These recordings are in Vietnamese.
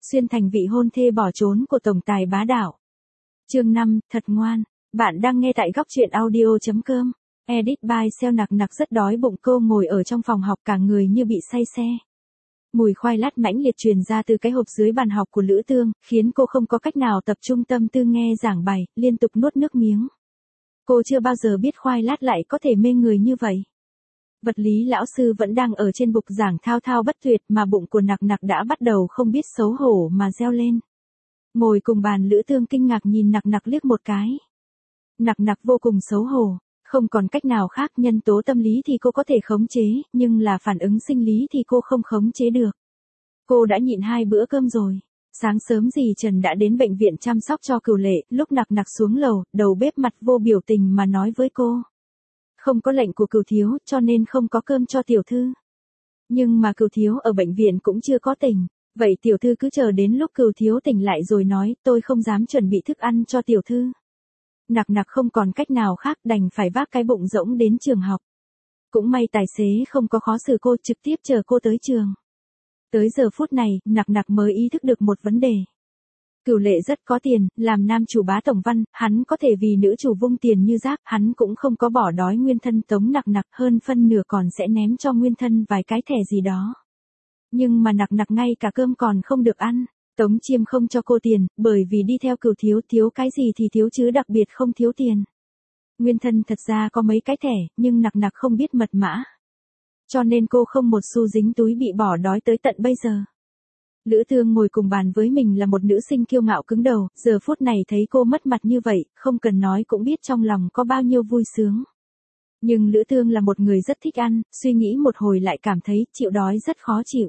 xuyên thành vị hôn thê bỏ trốn của tổng tài bá đạo. Chương 5, thật ngoan. Bạn đang nghe tại góc truyện audio.com. Edit by Seo Nặc Nặc rất đói bụng, cô ngồi ở trong phòng học cả người như bị say xe. Mùi khoai lát mãnh liệt truyền ra từ cái hộp dưới bàn học của Lữ Tương, khiến cô không có cách nào tập trung tâm tư nghe giảng bài, liên tục nuốt nước miếng. Cô chưa bao giờ biết khoai lát lại có thể mê người như vậy. Vật lý lão sư vẫn đang ở trên bục giảng thao thao bất tuyệt mà bụng của Nặc Nặc đã bắt đầu không biết xấu hổ mà reo lên. Ngồi cùng bàn Lữ Tương kinh ngạc nhìn Nặc Nặc liếc một cái. Nặc Nặc vô cùng xấu hổ, không còn cách nào khác, nhân tố tâm lý thì cô có thể khống chế, nhưng là phản ứng sinh lý thì cô không khống chế được. Cô đã nhịn 2 bữa cơm rồi. Sáng sớm dì Trần đã đến bệnh viện chăm sóc cho Cửu Lệ, lúc Nặc Nặc xuống lầu, đầu bếp mặt vô biểu tình mà nói với cô. Không có lệnh của Cửu thiếu, cho nên không có cơm cho tiểu thư. Nhưng mà Cửu thiếu ở bệnh viện cũng chưa có tỉnh, vậy tiểu thư cứ chờ đến lúc Cửu thiếu tỉnh lại rồi nói, tôi không dám chuẩn bị thức ăn cho tiểu thư. Nặc Nặc không còn cách nào khác, đành phải vác cái bụng rỗng đến trường học. Cũng may tài xế không có khó xử cô, trực tiếp chờ cô tới trường. Tới giờ phút này, Nặc Nặc mới ý thức được một vấn đề. Cửu Lệ rất có tiền, làm nam chủ bá tổng văn, hắn có thể vì nữ chủ vung tiền như rác, hắn cũng không có bỏ đói nguyên thân Tống Nặc Nặc, hơn phân nửa còn sẽ ném cho nguyên thân vài cái thẻ gì đó. Nhưng mà Nặc Nặc ngay cả cơm còn không được ăn. Tống Chiêm không cho cô tiền, bởi vì đi theo Cửu thiếu, thiếu cái gì thì thiếu chứ đặc biệt không thiếu tiền. Nguyên thân thật ra có mấy cái thẻ, nhưng Nặc Nặc không biết mật mã. Cho nên cô không một xu dính túi, bị bỏ đói tới tận bây giờ. Lữ Tương ngồi cùng bàn với mình là một nữ sinh kiêu ngạo cứng đầu, giờ phút này thấy cô mất mặt như vậy, không cần nói cũng biết trong lòng có bao nhiêu vui sướng. Nhưng Lữ Tương là một người rất thích ăn, suy nghĩ một hồi lại cảm thấy chịu đói rất khó chịu.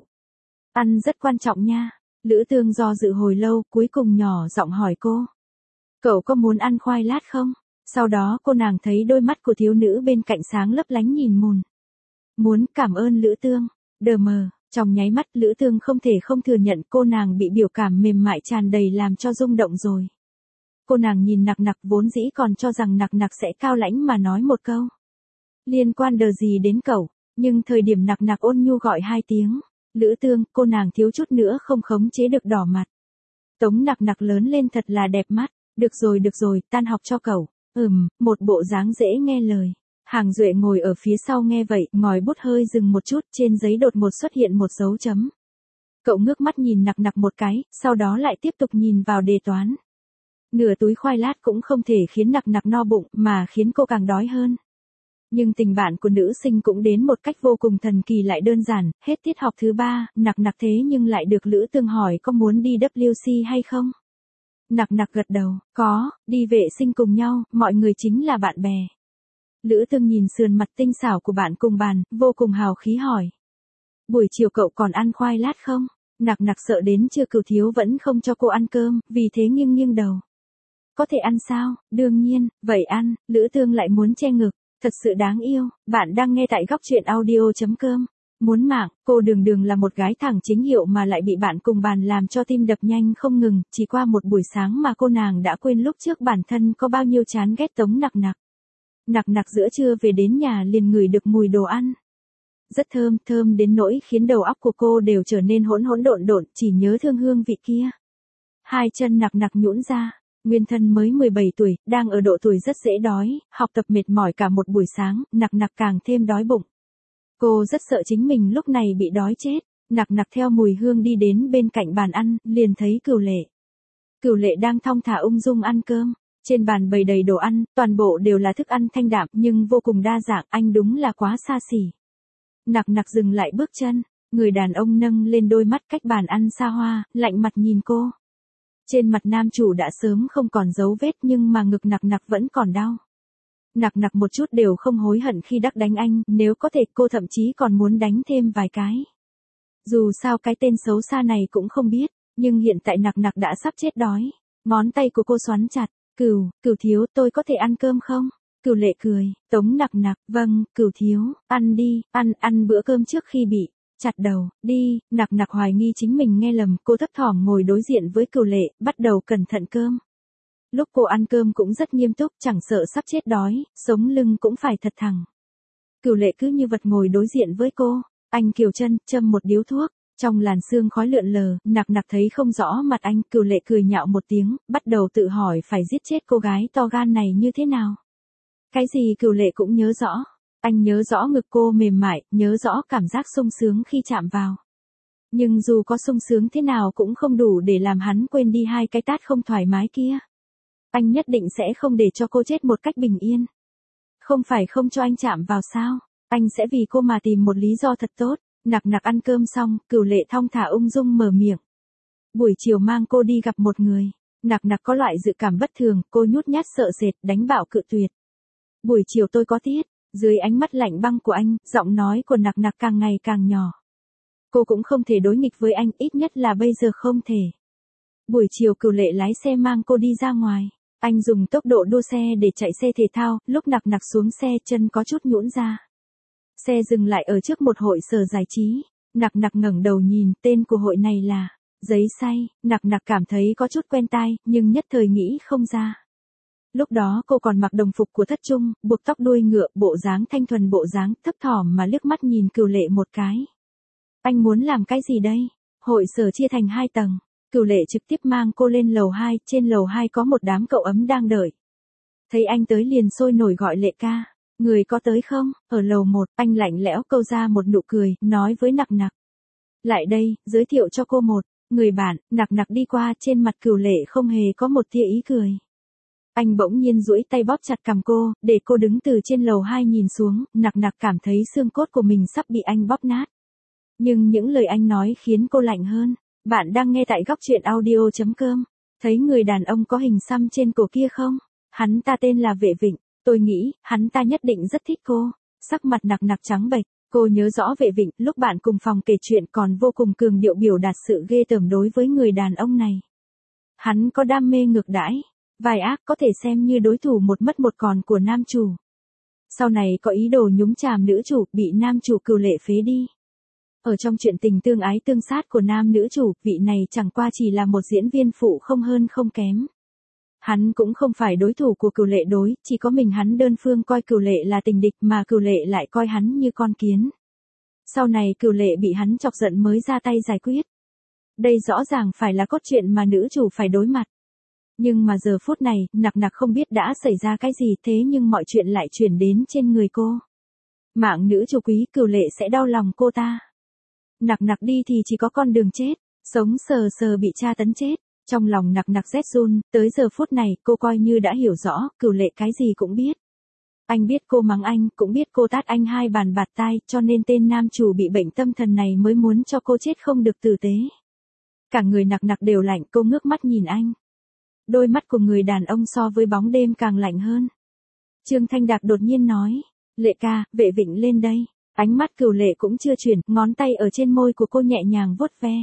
Ăn rất quan trọng nha. Lữ Tương do dự hồi lâu, cuối cùng nhỏ giọng hỏi cô. Cậu có muốn ăn khoai lát không? Sau đó cô nàng thấy đôi mắt của thiếu nữ bên cạnh sáng lấp lánh nhìn mùn. Muốn, cảm ơn Lữ Tương. Đờ mờ, trong nháy mắt Lữ Tương không thể không thừa nhận cô nàng bị biểu cảm mềm mại tràn đầy làm cho rung động rồi. Cô nàng nhìn Nặc Nặc, vốn dĩ còn cho rằng Nặc Nặc sẽ cao lãnh mà nói một câu. Liên quan đờ gì đến cậu, nhưng thời điểm Nặc Nặc ôn nhu gọi 2 tiếng. Lữ Tương, cô nàng thiếu chút nữa không khống chế được đỏ mặt. Tống Nặc Nặc lớn lên thật là đẹp mắt. Được rồi, tan học cho cậu. Một bộ dáng dễ nghe lời. Hàng Duệ ngồi ở phía sau nghe vậy, ngòi bút hơi dừng một chút, trên giấy đột ngột xuất hiện một dấu chấm. Cậu ngước mắt nhìn Nặc Nặc một cái, sau đó lại tiếp tục nhìn vào đề toán. Nửa túi khoai lát cũng không thể khiến Nặc Nặc no bụng, mà khiến cô càng đói hơn. Nhưng tình bạn của nữ sinh cũng đến một cách vô cùng thần kỳ lại đơn giản, hết tiết học thứ 3, Nặc Nặc thế nhưng lại được Lữ Tương hỏi có muốn đi WC hay không? Nặc Nặc gật đầu, có, đi vệ sinh cùng nhau, mọi người chính là bạn bè. Lữ Tương nhìn sườn mặt tinh xảo của bạn cùng bàn, vô cùng hào khí hỏi. Buổi chiều cậu còn ăn khoai lát không? Nặc Nặc sợ đến trưa Cửu thiếu vẫn không cho cô ăn cơm, vì thế nghiêng đầu. Có thể ăn sao? Đương nhiên, vậy ăn. Lữ Tương lại muốn che ngực. Thật sự đáng yêu. Bạn đang nghe tại góc truyện audio.com. Muốn mạng, cô Đường là một gái thẳng chính hiệu mà lại bị bạn cùng bàn làm cho tim đập nhanh không ngừng, chỉ qua một buổi sáng mà cô nàng đã quên lúc trước bản thân có bao nhiêu chán ghét Tống Nặc Nặc. Nặc Nặc giữa trưa về đến nhà liền ngửi được mùi đồ ăn. Rất thơm đến nỗi khiến đầu óc của cô đều trở nên hỗn độn, chỉ nhớ thương hương vị kia. 2 chân Nặc Nặc nhũn ra. Nguyên thân mới 17 tuổi, đang ở độ tuổi rất dễ đói, học tập mệt mỏi cả một buổi sáng, Nặc Nặc càng thêm đói bụng. Cô rất sợ chính mình lúc này bị đói chết. Nặc Nặc theo mùi hương đi đến bên cạnh bàn ăn, liền thấy Cửu Lệ. Cửu Lệ đang thong thả ung dung ăn cơm. Trên bàn bày đầy đồ ăn, toàn bộ đều là thức ăn thanh đạm nhưng vô cùng đa dạng, anh đúng là quá xa xỉ. Nặc Nặc dừng lại bước chân, người đàn ông nâng lên đôi mắt cách bàn ăn xa hoa, lạnh mặt nhìn cô. Trên mặt nam chủ đã sớm không còn dấu vết nhưng mà ngực Nặc Nặc vẫn còn đau. Nặc Nặc một chút đều không hối hận khi đắc đánh anh, nếu có thể cô thậm chí còn muốn đánh thêm vài cái. Dù sao cái tên xấu xa này cũng không biết, nhưng hiện tại Nặc Nặc đã sắp chết đói. Ngón tay của cô xoắn chặt. Cửu thiếu, tôi có thể ăn cơm không? Cửu Lệ cười. Tống Nặc Nặc, vâng, Cửu thiếu, ăn đi, ăn bữa cơm trước khi bị chặt đầu, đi. Nặc Nặc hoài nghi chính mình nghe lầm, cô thấp thỏm ngồi đối diện với Cửu Lệ, bắt đầu cẩn thận cơm. Lúc cô ăn cơm cũng rất nghiêm túc, chẳng sợ sắp chết đói, sống lưng cũng phải thật thẳng. Cửu Lệ cứ như vật ngồi đối diện với cô, anh kiều chân, châm một điếu thuốc, Trong làn sương khói lượn lờ, nặc nặc thấy không rõ mặt anh, Cửu Lệ cười nhạo một tiếng, bắt đầu tự hỏi phải giết chết cô gái to gan này như thế nào. Cái gì Cửu Lệ cũng nhớ rõ. Anh nhớ rõ ngực cô mềm mại, nhớ rõ cảm giác sung sướng khi chạm vào. Nhưng dù có sung sướng thế nào cũng không đủ để làm hắn quên đi hai cái tát không thoải mái kia. Anh nhất định sẽ không để cho cô chết một cách bình yên. Không phải không cho anh chạm vào sao? Anh sẽ vì cô mà tìm một lý do thật tốt. Nặc nặc ăn cơm xong, Cửu Lệ thong thả ung dung mở miệng. Buổi chiều mang cô đi gặp một người. Nặc nặc có loại dự cảm bất thường, cô nhút nhát sợ sệt, đánh bảo cự tuyệt. Buổi chiều tôi có tiết. Dưới ánh mắt lạnh băng của anh, giọng nói của nặc nặc càng ngày càng nhỏ. Cô cũng không thể đối nghịch với anh, ít nhất là bây giờ không thể. Buổi chiều Cửu Lệ lái xe mang cô đi ra ngoài. Anh dùng tốc độ đua xe để chạy xe thể thao, lúc nặc nặc xuống xe chân có chút nhũn ra. Xe dừng lại ở trước một hội sở giải trí. Nặc nặc ngẩng đầu nhìn, tên của hội này là Giấy Say. Nặc nặc cảm thấy có chút quen tai, nhưng nhất thời nghĩ không ra. Lúc đó cô còn mặc đồng phục của Thất Trung, buộc tóc đuôi ngựa, bộ dáng thanh thuần, bộ dáng thấp thỏm mà liếc mắt nhìn Cửu Lệ một cái. Anh muốn làm cái gì đây? Hội sở chia thành 2 tầng. Cửu Lệ trực tiếp mang cô lên lầu 2, trên lầu 2 có một đám cậu ấm đang đợi. Thấy anh tới liền sôi nổi gọi Lệ ca. Người có tới không? Ở lầu 1, anh lạnh lẽo câu ra một nụ cười, nói với nặc nặc. Lại đây, giới thiệu cho cô một người bạn. Nặc nặc đi qua, trên mặt Cửu Lệ không hề có một tia ý cười. Anh bỗng nhiên duỗi tay bóp chặt cằm cô, để cô đứng từ trên lầu 2 nhìn xuống, nặc nặc cảm thấy xương cốt của mình sắp bị anh bóp nát. Nhưng những lời anh nói khiến cô lạnh hơn. Bạn đang nghe tại góc truyện audio.com. Thấy người đàn ông có hình xăm trên cổ kia không? Hắn ta tên là Vệ Vịnh. Tôi nghĩ, hắn ta nhất định rất thích cô. Sắc mặt nặc nặc trắng bệch. Cô nhớ rõ Vệ Vịnh, lúc bạn cùng phòng kể chuyện còn vô cùng cường điệu biểu đạt sự ghê tởm đối với người đàn ông này. Hắn có đam mê ngược đãi. Vai ác có thể xem như đối thủ một mất một còn của nam chủ. Sau này có ý đồ nhúng chàm nữ chủ, bị nam chủ Cửu Lệ phế đi. Ở trong chuyện tình tương ái tương sát của nam nữ chủ, vị này chẳng qua chỉ là một diễn viên phụ không hơn không kém. Hắn cũng không phải đối thủ của Cửu Lệ đối, chỉ có mình hắn đơn phương coi Cửu Lệ là tình địch mà Cửu Lệ lại coi hắn như con kiến. Sau này Cửu Lệ bị hắn chọc giận mới ra tay giải quyết. Đây rõ ràng phải là cốt truyện mà nữ chủ phải đối mặt. Nhưng mà giờ phút này, nặc nặc không biết đã xảy ra cái gì, thế nhưng mọi chuyện lại chuyển đến trên người cô. Mạng nữ chủ quý, Cửu Lệ sẽ đau lòng cô ta. Nặc nặc đi thì chỉ có con đường chết, sống sờ sờ bị tra tấn chết. Trong lòng nặc nặc rét run, tới giờ phút này cô coi như đã hiểu rõ, Cửu Lệ cái gì cũng biết. Anh biết cô mắng anh, cũng biết cô tát anh 2 bàn bạt tai, cho nên tên nam chủ bị bệnh tâm thần này mới muốn cho cô chết không được tử tế. Cả người nặc nặc đều lạnh, cô ngước mắt nhìn anh. Đôi mắt của người đàn ông so với bóng đêm càng lạnh hơn. Trương Thanh Đạc đột nhiên nói, Lệ ca, Vệ Vịnh lên đây. Ánh mắt Cửu Lệ cũng chưa chuyển, ngón tay ở trên môi của cô nhẹ nhàng vuốt ve.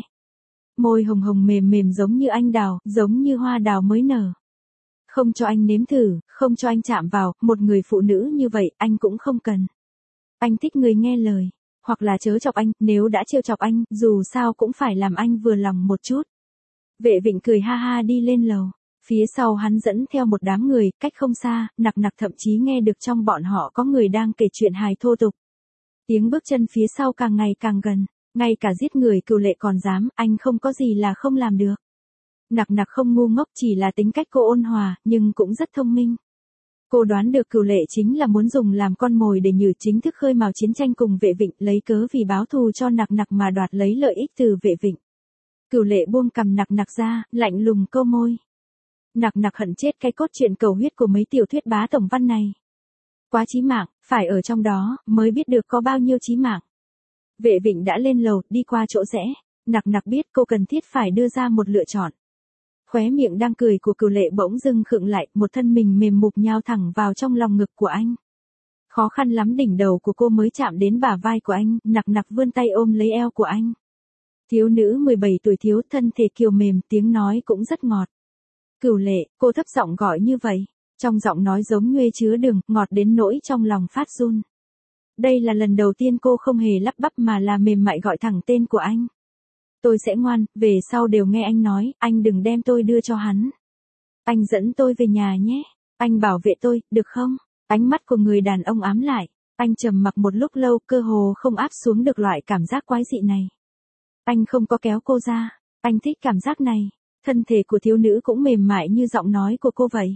Môi hồng hồng mềm mềm giống như anh đào, giống như hoa đào mới nở. Không cho anh nếm thử, không cho anh chạm vào, một người phụ nữ như vậy, anh cũng không cần. Anh thích người nghe lời, hoặc là chớ chọc anh, nếu đã trêu chọc anh, dù sao cũng phải làm anh vừa lòng một chút. Vệ Vịnh cười ha ha đi lên lầu. Phía sau hắn dẫn theo một đám người, cách không xa, nặc nặc thậm chí nghe được trong bọn họ có người đang kể chuyện hài thô tục. Tiếng bước chân phía sau càng ngày càng gần, ngay cả giết người Cửu Lệ còn dám, anh không có gì là không làm được. Nặc nặc không ngu ngốc, chỉ là tính cách cô ôn hòa, nhưng cũng rất thông minh. Cô đoán được Cửu Lệ chính là muốn dùng làm con mồi để Nhử chính thức khơi mào chiến tranh cùng Vệ Vịnh, lấy cớ vì báo thù cho nặc nặc mà đoạt lấy lợi ích từ Vệ Vịnh. Cửu Lệ buông cằm nặc nặc ra, lạnh lùng câu môi. Nặc nặc hận chết cái cốt truyện cầu huyết của mấy tiểu thuyết bá tổng văn này. Quá chí mạng, phải ở trong đó, mới biết được có bao nhiêu chí mạng. Vệ Vịnh đã lên lầu, đi qua chỗ rẽ. Nặc nặc biết cô cần thiết phải đưa ra một lựa chọn. Khóe miệng đang cười của Cửu Lệ bỗng dưng khựng lại, một thân mình mềm mục nhào thẳng vào trong lòng ngực của anh. Khó khăn lắm đỉnh đầu của cô mới chạm đến bả vai của anh, nặc nặc vươn tay ôm lấy eo của anh. Thiếu nữ 17 tuổi thiếu thân thể kiều mềm, tiếng nói cũng rất ngọt. Cửu Lệ, cô thấp giọng gọi như vậy. Trong giọng nói giống nhuê chứa đừng, ngọt đến nỗi trong lòng phát run. Đây là lần đầu tiên cô không hề lắp bắp mà là mềm mại gọi thẳng tên của anh. Tôi sẽ ngoan, về sau đều nghe anh nói, anh đừng đem tôi đưa cho hắn. Anh dẫn tôi về nhà nhé. Anh bảo vệ tôi, được không? Ánh mắt của người đàn ông ám lại. Anh trầm mặc một lúc lâu, cơ hồ không áp xuống được loại cảm giác quái dị này. Anh không có kéo cô ra. Anh thích cảm giác này. Thân thể của thiếu nữ cũng mềm mại như giọng nói của cô vậy.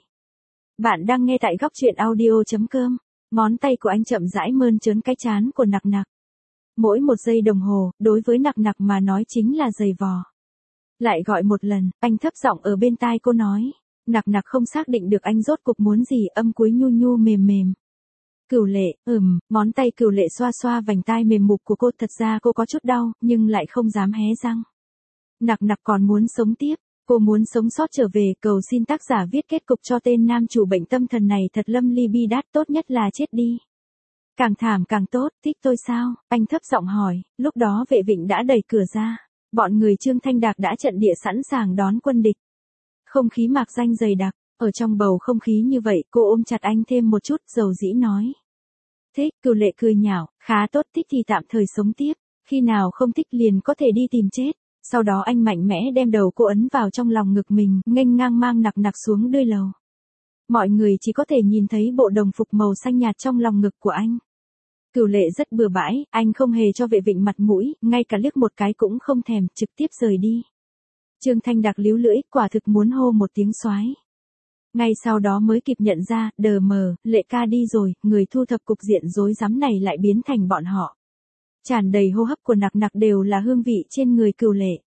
Bạn đang nghe tại góc truyện audio.com. Ngón tay của anh chậm rãi mơn trớn cái trán của Nặc Nặc. Mỗi một giây đồng hồ, đối với Nặc Nặc mà nói chính là giày vò. Lại gọi một lần, anh thấp giọng ở bên tai cô nói. Nặc Nặc không xác định được anh rốt cuộc muốn gì, âm cuối nhu nhu mềm mềm. Cửu Lệ, ngón tay Cửu Lệ xoa xoa vành tai mềm mục của cô, thật ra cô có chút đau, nhưng lại không dám hé răng. Nặc Nặc còn muốn sống tiếp, cô muốn sống sót trở về, cầu xin tác giả viết kết cục cho tên nam chủ bệnh tâm thần này thật lâm ly bi đát, tốt nhất là chết đi. Càng thảm càng tốt, thích tôi sao? Anh thấp giọng hỏi, lúc đó vệ vịnh đã đẩy cửa ra. Bọn người Trương Thanh Đạc đã trận địa sẵn sàng đón quân địch. Không khí mạc danh dày đặc, ở trong bầu không khí như vậy, cô ôm chặt anh thêm một chút, dầu dĩ nói. Thích, Cửu Lệ cười nhạo, khá tốt, thích thì tạm thời sống tiếp, khi nào không thích liền có thể đi tìm chết. Sau đó anh mạnh mẽ đem đầu cô ấn vào trong lòng ngực mình, nghênh ngang mang Nặc Nặc xuống đôi lầu. Mọi người chỉ có thể nhìn thấy bộ đồng phục màu xanh nhạt trong lòng ngực của anh. Cửu Lệ rất bừa bãi, anh không hề cho vệ vịnh mặt mũi, ngay cả liếc một cái cũng không thèm, trực tiếp rời đi. Trương Thanh Đạc líu lưỡi, quả thực muốn hô một tiếng soái. Ngay sau đó mới kịp nhận ra, đờ mờ, Lệ ca đi rồi, người thu thập cục diện rối rắm này lại biến thành bọn họ. Tràn đầy hô hấp của Nặc Nặc đều là hương vị trên người Cửu Lệ.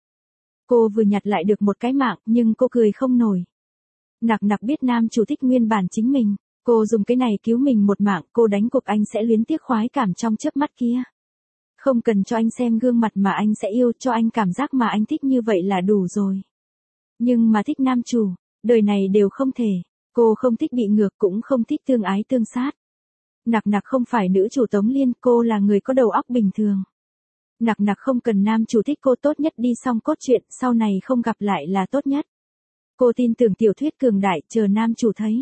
Cô vừa nhặt lại được một cái mạng, nhưng cô cười không nổi. Nặc Nặc biết nam chủ thích nguyên bản chính mình, cô dùng cái này cứu mình một mạng, cô đánh cuộc anh sẽ luyến tiếc khoái cảm trong chớp mắt kia. Không cần cho anh xem gương mặt mà anh sẽ yêu, cho anh cảm giác mà anh thích như vậy là đủ rồi. Nhưng mà thích nam chủ, đời này đều không thể. Cô không thích bị ngược, cũng không thích tương ái tương sát. Nặc Nặc không phải nữ chủ Tống Liên, cô là người có đầu óc bình thường. Nặc Nặc không cần nam chủ thích cô, tốt nhất đi xong cốt truyện, sau này không gặp lại là tốt nhất. Cô tin tưởng tiểu thuyết cường đại, chờ nam chủ thấy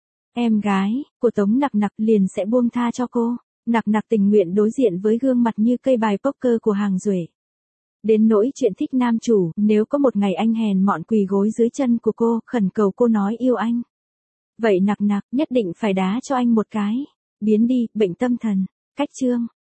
em gái của Tống Nặc Nặc liền sẽ buông tha cho cô. Nặc Nặc tình nguyện đối diện với gương mặt như cây bài poker của Hàng Duệ. Đến nỗi chuyện thích nam chủ, nếu có một ngày anh hèn mọn quỳ gối dưới chân của cô, khẩn cầu cô nói yêu anh. Vậy Nặc Nặc nhất định phải đá cho anh một cái. Biến đi, bệnh tâm thần. Cách chương.